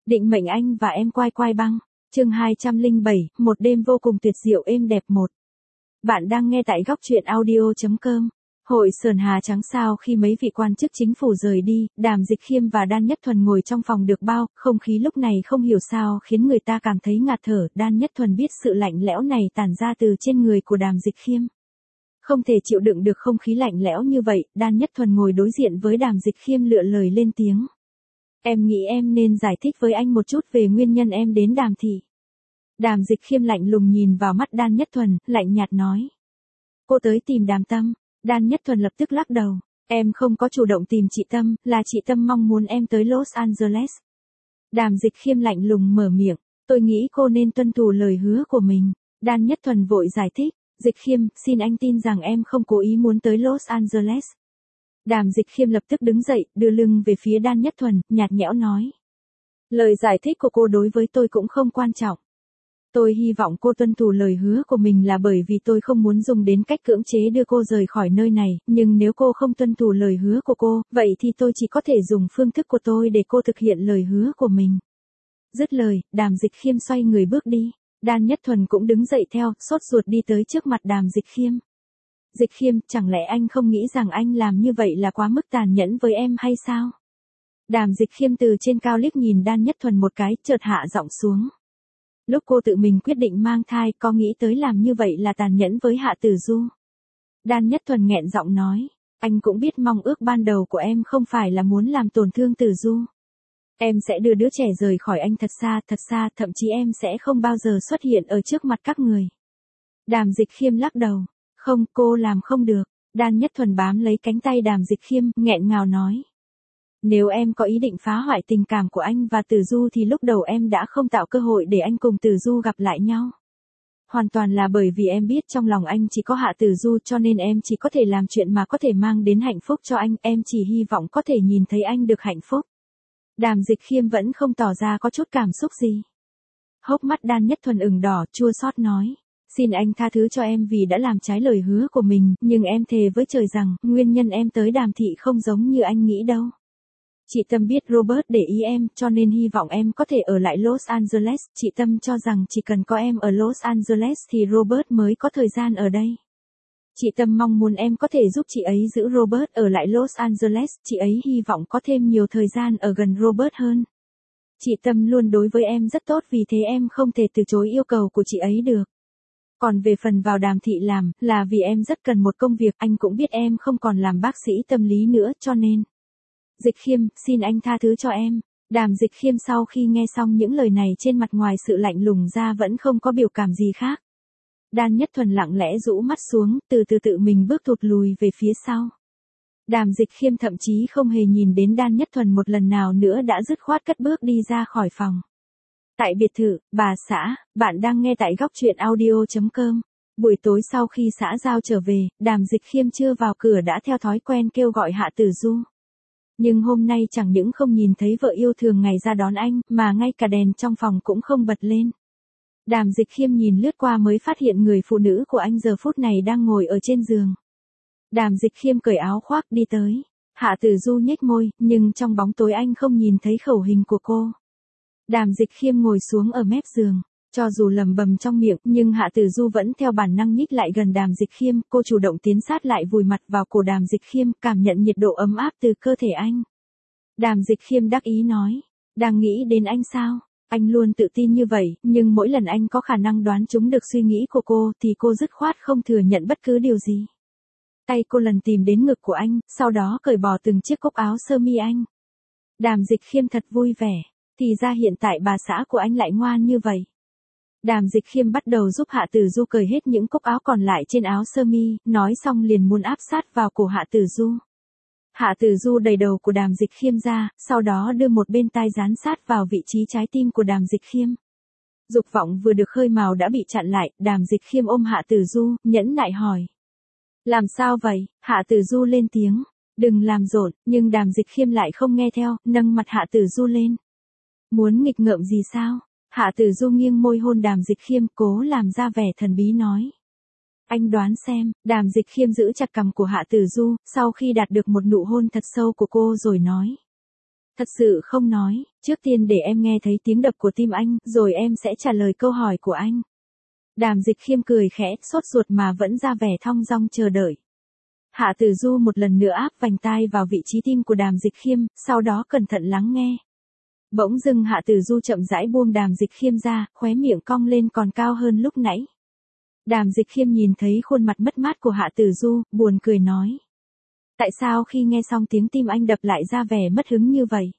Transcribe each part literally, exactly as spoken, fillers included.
Định mệnh anh và em quai quai băng. Chương hai trăm lẻ bảy, một đêm vô cùng tuyệt diệu êm đẹp một. Bạn đang nghe tại góc truyện audio chấm com. Hội Sờn Hà Trắng sao khi mấy vị quan chức chính phủ rời đi, Đàm Dịch Khiêm và Đan Nhất Thuần ngồi trong phòng được bao, không khí lúc này không hiểu sao khiến người ta cảm thấy ngạt thở. Đan Nhất Thuần biết sự lạnh lẽo này tản ra từ trên người của Đàm Dịch Khiêm. Không thể chịu đựng được không khí lạnh lẽo như vậy, Đan Nhất Thuần ngồi đối diện với Đàm Dịch Khiêm lựa lời lên tiếng. Em nghĩ em nên giải thích với anh một chút về nguyên nhân em đến Đàm thị. Đàm Dịch Khiêm lạnh lùng nhìn vào mắt Đan Nhất Thuần, lạnh nhạt nói. Cô tới tìm Đàm Tâm. Đan Nhất Thuần lập tức lắc đầu. Em không có chủ động tìm chị Tâm, là chị Tâm mong muốn em tới Los Angeles. Đàm Dịch Khiêm lạnh lùng mở miệng. Tôi nghĩ cô nên tuân thủ lời hứa của mình. Đan Nhất Thuần vội giải thích. Dịch Khiêm, xin anh tin rằng em không cố ý muốn tới Los Angeles. Đàm Dịch Khiêm lập tức đứng dậy, đưa lưng về phía Đan Nhất Thuần, nhạt nhẽo nói. Lời giải thích của cô đối với tôi cũng không quan trọng. Tôi hy vọng cô tuân thủ lời hứa của mình là bởi vì tôi không muốn dùng đến cách cưỡng chế đưa cô rời khỏi nơi này, nhưng nếu cô không tuân thủ lời hứa của cô, vậy thì tôi chỉ có thể dùng phương thức của tôi để cô thực hiện lời hứa của mình. Dứt lời, Đàm Dịch Khiêm xoay người bước đi. Đan Nhất Thuần cũng đứng dậy theo, sốt ruột đi tới trước mặt Đàm Dịch Khiêm. Dịch Khiêm, chẳng lẽ anh không nghĩ rằng anh làm như vậy là quá mức tàn nhẫn với em hay sao? Đàm Dịch Khiêm từ trên cao liếc nhìn Đan Nhất Thuần một cái, chợt hạ giọng xuống. Lúc cô tự mình quyết định mang thai, có nghĩ tới làm như vậy là tàn nhẫn với Hạ Tử Du? Đan Nhất Thuần nghẹn giọng nói. Anh cũng biết mong ước ban đầu của em không phải là muốn làm tổn thương Tử Du. Em sẽ đưa đứa trẻ rời khỏi anh thật xa, thật xa, thậm chí em sẽ không bao giờ xuất hiện ở trước mặt các người. Đàm Dịch Khiêm lắc đầu. Không, cô làm không được. Đan Nhất Thuần bám lấy cánh tay Đàm Dịch Khiêm, nghẹn ngào nói. Nếu em có ý định phá hoại tình cảm của anh và Tử Du thì lúc đầu em đã không tạo cơ hội để anh cùng Tử Du gặp lại nhau. Hoàn toàn là bởi vì em biết trong lòng anh chỉ có Hạ Tử Du cho nên em chỉ có thể làm chuyện mà có thể mang đến hạnh phúc cho anh, em chỉ hy vọng có thể nhìn thấy anh được hạnh phúc. Đàm Dịch Khiêm vẫn không tỏ ra có chút cảm xúc gì. Hốc mắt Đan Nhất Thuần ửng đỏ, chua xót nói. Xin anh tha thứ cho em vì đã làm trái lời hứa của mình, nhưng em thề với trời rằng, nguyên nhân em tới Đàm thị không giống như anh nghĩ đâu. Chị Tâm biết Robert để ý em, cho nên hy vọng em có thể ở lại Los Angeles. Chị Tâm cho rằng chỉ cần có em ở Los Angeles thì Robert mới có thời gian ở đây. Chị Tâm mong muốn em có thể giúp chị ấy giữ Robert ở lại Los Angeles. Chị ấy hy vọng có thêm nhiều thời gian ở gần Robert hơn. Chị Tâm luôn đối với em rất tốt, vì thế em không thể từ chối yêu cầu của chị ấy được. Còn về phần vào Đàm thị làm, là vì em rất cần một công việc, anh cũng biết em không còn làm bác sĩ tâm lý nữa cho nên. Dịch Khiêm, xin anh tha thứ cho em. Đàm Dịch Khiêm sau khi nghe xong những lời này trên mặt ngoài sự lạnh lùng ra vẫn không có biểu cảm gì khác. Đan Nhất Thuần lặng lẽ rũ mắt xuống, từ từ tự mình bước thụt lùi về phía sau. Đàm Dịch Khiêm thậm chí không hề nhìn đến Đan Nhất Thuần một lần nào nữa đã dứt khoát cất bước đi ra khỏi phòng. Tại biệt thự, bà xã, bạn đang nghe tại góc truyện audio chấm com. Buổi tối sau khi xã giao trở về, Đàm Dịch Khiêm chưa vào cửa đã theo thói quen kêu gọi Hạ Tử Du. Nhưng hôm nay chẳng những không nhìn thấy vợ yêu thường ngày ra đón anh, mà ngay cả đèn trong phòng cũng không bật lên. Đàm Dịch Khiêm nhìn lướt qua mới phát hiện người phụ nữ của anh giờ phút này đang ngồi ở trên giường. Đàm Dịch Khiêm cởi áo khoác đi tới. Hạ Tử Du nhếch môi, nhưng trong bóng tối anh không nhìn thấy khẩu hình của cô. Đàm Dịch Khiêm ngồi xuống ở mép giường. Cho dù lầm bầm trong miệng, nhưng Hạ Tử Du vẫn theo bản năng nhích lại gần Đàm Dịch Khiêm, cô chủ động tiến sát lại vùi mặt vào cổ Đàm Dịch Khiêm, cảm nhận nhiệt độ ấm áp từ cơ thể anh. Đàm Dịch Khiêm đắc ý nói, đang nghĩ đến anh sao? Anh luôn tự tin như vậy, nhưng mỗi lần anh có khả năng đoán trúng được suy nghĩ của cô thì cô dứt khoát không thừa nhận bất cứ điều gì. Tay cô lần tìm đến ngực của anh, sau đó cởi bỏ từng chiếc cúc áo sơ mi anh. Đàm Dịch Khiêm thật vui vẻ, thì ra hiện tại bà xã của anh lại ngoan như vậy. Đàm Dịch Khiêm bắt đầu giúp Hạ Tử Du cởi hết những cúc áo còn lại trên áo sơ mi, nói xong liền muốn áp sát vào cổ Hạ Tử Du. Hạ Tử Du đẩy đầu của Đàm Dịch Khiêm ra, sau đó đưa một bên tai dán sát vào vị trí trái tim của Đàm Dịch Khiêm. Dục vọng vừa được khơi mào đã bị chặn lại, Đàm Dịch Khiêm ôm Hạ Tử Du, nhẫn nại hỏi. Làm sao vậy? Hạ Tử Du lên tiếng. Đừng làm rộn, nhưng Đàm Dịch Khiêm lại không nghe theo, nâng mặt Hạ Tử Du lên. Muốn nghịch ngợm gì sao? Hạ Tử Du nghiêng môi hôn Đàm Dịch Khiêm, cố làm ra vẻ thần bí nói. Anh đoán xem. Đàm Dịch Khiêm giữ chặt cằm của Hạ Tử Du, sau khi đạt được một nụ hôn thật sâu của cô rồi nói. Thật sự không nói, trước tiên để em nghe thấy tiếng đập của tim anh, rồi em sẽ trả lời câu hỏi của anh. Đàm Dịch Khiêm cười khẽ, sốt ruột mà vẫn ra vẻ thong dong chờ đợi. Hạ Tử Du một lần nữa áp vành tai vào vị trí tim của Đàm Dịch Khiêm, sau đó cẩn thận lắng nghe. Bỗng dưng Hạ Tử Du chậm rãi buông Đàm Dịch Khiêm ra, khóe miệng cong lên còn cao hơn lúc nãy. Đàm Dịch Khiêm nhìn thấy khuôn mặt mất mát của Hạ Tử Du, buồn cười nói. Tại sao khi nghe xong tiếng tim anh đập lại ra vẻ mất hứng như vậy?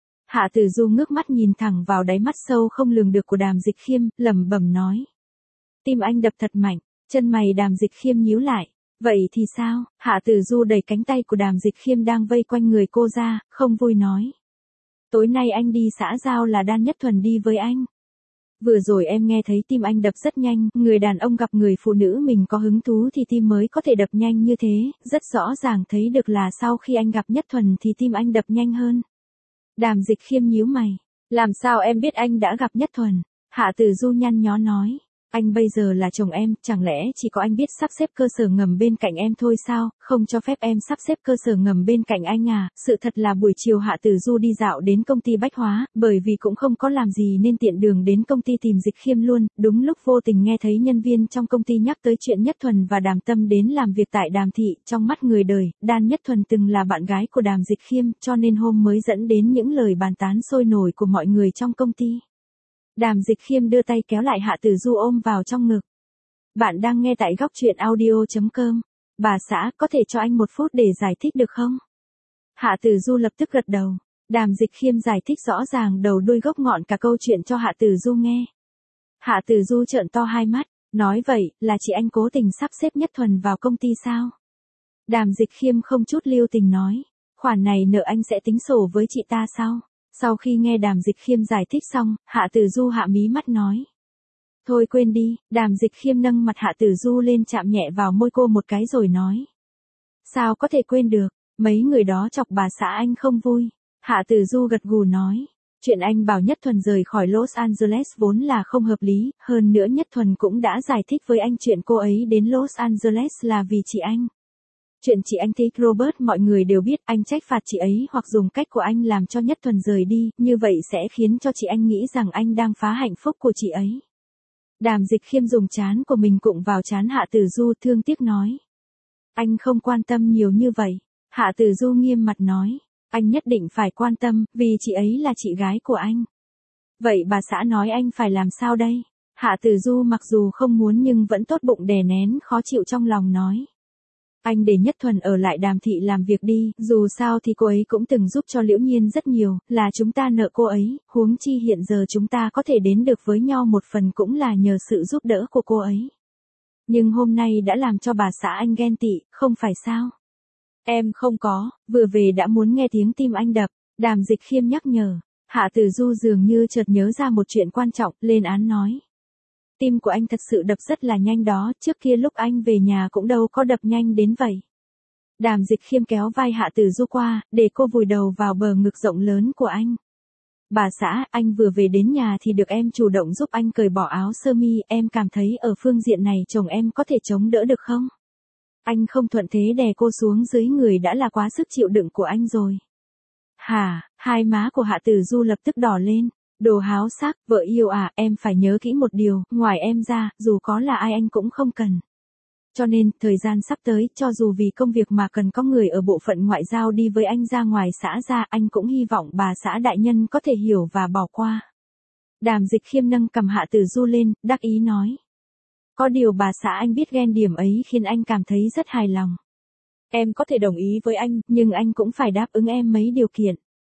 Hạ Tử Du ngước mắt nhìn thẳng vào đáy mắt sâu không lường được của Đàm Dịch Khiêm, lẩm bẩm nói. Tim anh đập thật mạnh, chân mày Đàm Dịch Khiêm nhíu lại. Vậy thì sao? Hạ Tử Du đẩy cánh tay của Đàm Dịch Khiêm đang vây quanh người cô ra, không vui nói. Tối nay anh đi xã giao là Đan Nhất Thuần đi với anh. Vừa rồi em nghe thấy tim anh đập rất nhanh, người đàn ông gặp người phụ nữ mình có hứng thú thì tim mới có thể đập nhanh như thế, rất rõ ràng thấy được là sau khi anh gặp Nhất Thuần thì tim anh đập nhanh hơn. Đàm Dịch Khiêm nhíu mày, làm sao em biết anh đã gặp Nhất Thuần? Hạ Tử Du nhăn nhó nói. Anh bây giờ là chồng em, chẳng lẽ chỉ có anh biết sắp xếp cơ sở ngầm bên cạnh em thôi sao, không cho phép em sắp xếp cơ sở ngầm bên cạnh anh à? Sự thật là buổi chiều Hạ Tử Du đi dạo đến công ty bách hóa, bởi vì cũng không có làm gì nên tiện đường đến công ty tìm Dịch Khiêm luôn, đúng lúc vô tình nghe thấy nhân viên trong công ty nhắc tới chuyện Nhất Thuần và Đàm Tâm đến làm việc tại Đàm Thị, trong mắt người đời, Đan Nhất Thuần từng là bạn gái của Đàm Dịch Khiêm, cho nên hôm mới dẫn đến những lời bàn tán sôi nổi của mọi người trong công ty. Đàm Dịch Khiêm đưa tay kéo lại Hạ Tử Du ôm vào trong ngực. Bạn đang nghe tại góc truyện audio chấm com. Bà xã, có thể cho anh một phút để giải thích được không? Hạ Tử Du lập tức gật đầu. Đàm Dịch Khiêm giải thích rõ ràng đầu đuôi gốc ngọn cả câu chuyện cho Hạ Tử Du nghe. Hạ Tử Du trợn to hai mắt, nói vậy, là chị anh cố tình sắp xếp Nhất Thuần vào công ty sao? Đàm Dịch Khiêm không chút lưu tình nói, khoản này nợ anh sẽ tính sổ với chị ta sao? Sau khi nghe Đàm Dịch Khiêm giải thích xong, Hạ Tử Du hạ mí mắt nói. Thôi quên đi, Đàm Dịch Khiêm nâng mặt Hạ Tử Du lên chạm nhẹ vào môi cô một cái rồi nói. Sao có thể quên được, mấy người đó chọc bà xã anh không vui. Hạ Tử Du gật gù nói. Chuyện anh bảo Nhất Thuần rời khỏi Los Angeles vốn là không hợp lý, hơn nữa Nhất Thuần cũng đã giải thích với anh chuyện cô ấy đến Los Angeles là vì chị anh. Chuyện chị anh thích Robert mọi người đều biết, anh trách phạt chị ấy hoặc dùng cách của anh làm cho Nhất Thuần rời đi, như vậy sẽ khiến cho chị anh nghĩ rằng anh đang phá hạnh phúc của chị ấy. Đàm Dịch Khiêm dùng trán của mình cụng vào trán Hạ Tử Du thương tiếc nói. Anh không quan tâm nhiều như vậy. Hạ Tử Du nghiêm mặt nói. Anh nhất định phải quan tâm, vì chị ấy là chị gái của anh. Vậy bà xã nói anh phải làm sao đây? Hạ Tử Du mặc dù không muốn nhưng vẫn tốt bụng đè nén khó chịu trong lòng nói. Anh để Nhất Thuần ở lại Đàm Thị làm việc đi, dù sao thì cô ấy cũng từng giúp cho Liễu Nhiên rất nhiều, là chúng ta nợ cô ấy, huống chi hiện giờ chúng ta có thể đến được với nhau một phần cũng là nhờ sự giúp đỡ của cô ấy. Nhưng hôm nay đã làm cho bà xã anh ghen tị, không phải sao? Em không có, vừa về đã muốn nghe tiếng tim anh đập, Đàm Dịch Khiêm nhắc nhở. Hạ Tử Du dường như chợt nhớ ra một chuyện quan trọng, lên án nói. Tim của anh thật sự đập rất là nhanh đó, trước kia lúc anh về nhà cũng đâu có đập nhanh đến vậy. Đàm Dịch Khiêm kéo vai Hạ Tử Du qua, để cô vùi đầu vào bờ ngực rộng lớn của anh. Bà xã, anh vừa về đến nhà thì được em chủ động giúp anh cởi bỏ áo sơ mi, em cảm thấy ở phương diện này chồng em có thể chống đỡ được không? Anh không thuận thế đè cô xuống dưới người đã là quá sức chịu đựng của anh rồi. Hả, hai má của Hạ Tử Du lập tức đỏ lên. Đồ háo sắc, vợ yêu à, em phải nhớ kỹ một điều, ngoài em ra, dù có là ai anh cũng không cần. Cho nên, thời gian sắp tới, cho dù vì công việc mà cần có người ở bộ phận ngoại giao đi với anh ra ngoài xã ra, anh cũng hy vọng bà xã đại nhân có thể hiểu và bỏ qua. Đàm Dịch Khiêm nâng cầm Hạ Tử Du lên, đắc ý nói. Có điều bà xã anh biết ghen điểm ấy khiến anh cảm thấy rất hài lòng. Em có thể đồng ý với anh, nhưng anh cũng phải đáp ứng em mấy điều kiện.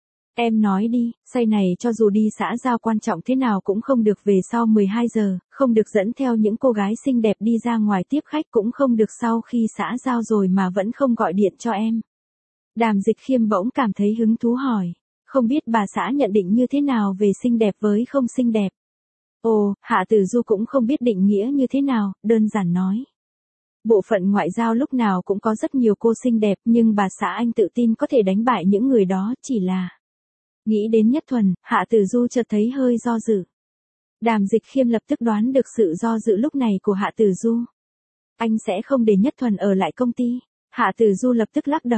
Em nói đi, say này cho dù đi xã giao quan trọng thế nào cũng không được về sau mười hai giờ, không được dẫn theo những cô gái xinh đẹp đi ra ngoài tiếp khách, cũng không được sau khi xã giao rồi mà vẫn không gọi điện cho em. Đàm Dịch Khiêm bỗng cảm thấy hứng thú hỏi, không biết bà xã nhận định như thế nào về xinh đẹp với không xinh đẹp. Ồ, Hạ Tử Du cũng không biết định nghĩa như thế nào, đơn giản nói. Bộ phận ngoại giao lúc nào cũng có rất nhiều cô xinh đẹp, nhưng bà xã anh tự tin có thể đánh bại những người đó, chỉ là... Nghĩ đến Nhất Thuần, Hạ Tử Du chợt thấy hơi do dự. Đàm Dịch Khiêm lập tức đoán được sự do dự lúc này của Hạ Tử Du. Anh sẽ không để Nhất Thuần ở lại công ty. Hạ Tử Du lập tức lắc đầu.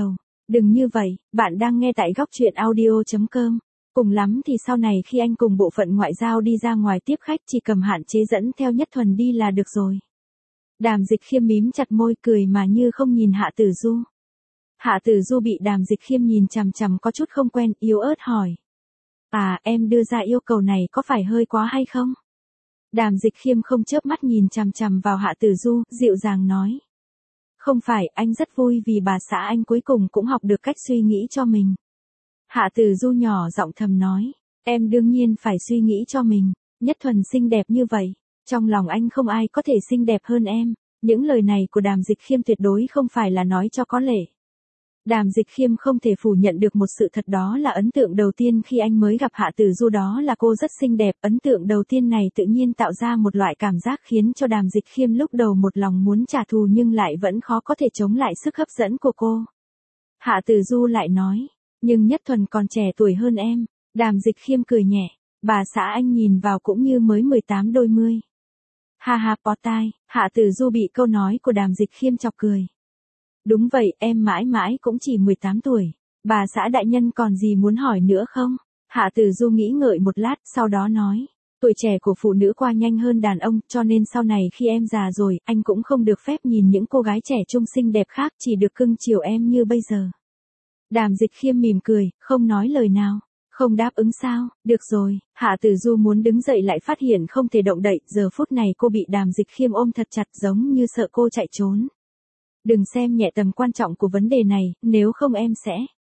Đừng như vậy, bạn đang nghe tại góc chuyện audio chấm com. Cùng lắm thì sau này khi anh cùng bộ phận ngoại giao đi ra ngoài tiếp khách chỉ cầm hạn chế dẫn theo Nhất Thuần đi là được rồi. Đàm Dịch Khiêm mím chặt môi cười mà như không nhìn Hạ Tử Du. Hạ Tử Du bị Đàm Dịch Khiêm nhìn chằm chằm có chút không quen, yếu ớt hỏi. À, em đưa ra yêu cầu này có phải hơi quá hay không? Đàm Dịch Khiêm không chớp mắt nhìn chằm chằm vào Hạ Tử Du, dịu dàng nói. Không phải, anh rất vui vì bà xã anh cuối cùng cũng học được cách suy nghĩ cho mình. Hạ Tử Du nhỏ giọng thầm nói, em đương nhiên phải suy nghĩ cho mình, Nhất Thuần xinh đẹp như vậy, trong lòng anh không ai có thể xinh đẹp hơn em. Những lời này của Đàm Dịch Khiêm tuyệt đối không phải là nói cho có lệ. Đàm Dịch Khiêm không thể phủ nhận được một sự thật, đó là ấn tượng đầu tiên khi anh mới gặp Hạ Tử Du đó là cô rất xinh đẹp. Ấn tượng đầu tiên này tự nhiên tạo ra một loại cảm giác khiến cho Đàm Dịch Khiêm lúc đầu một lòng muốn trả thù nhưng lại vẫn khó có thể chống lại sức hấp dẫn của cô. Hạ Tử Du lại nói, nhưng Nhất Thuần còn trẻ tuổi hơn em. Đàm Dịch Khiêm cười nhẹ, bà xã anh nhìn vào cũng như mới mười tám đôi mươi. Ha ha, bó tai. Hạ Tử Du bị câu nói của Đàm Dịch Khiêm chọc cười. Đúng vậy, em mãi mãi cũng chỉ mười tám tuổi. Bà xã đại nhân còn gì muốn hỏi nữa không? Hạ Tử Du nghĩ ngợi một lát, sau đó nói. Tuổi trẻ của phụ nữ qua nhanh hơn đàn ông, cho nên sau này khi em già rồi, anh cũng không được phép nhìn những cô gái trẻ trung xinh đẹp khác, chỉ được cưng chiều em như bây giờ. Đàm Dịch Khiêm mỉm cười, không nói lời nào. Không đáp ứng sao? Được rồi. Hạ Tử Du muốn đứng dậy lại phát hiện không thể động đậy, giờ phút này cô bị Đàm Dịch Khiêm ôm thật chặt giống như sợ cô chạy trốn. Đừng xem nhẹ tầm quan trọng của vấn đề này, nếu không em sẽ...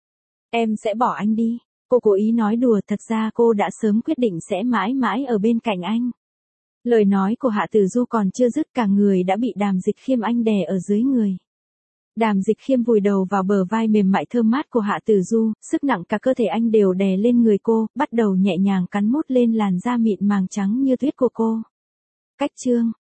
Em sẽ bỏ anh đi. Cô cố ý nói đùa, thật ra cô đã sớm quyết định sẽ mãi mãi ở bên cạnh anh. Lời nói của Hạ Tử Du còn chưa dứt, cả người đã bị Đàm Dịch Khiêm anh đè ở dưới người. Đàm Dịch Khiêm vùi đầu vào bờ vai mềm mại thơm mát của Hạ Tử Du, sức nặng cả cơ thể anh đều đè lên người cô, bắt đầu nhẹ nhàng cắn mút lên làn da mịn màng trắng như tuyết của cô. Cách chương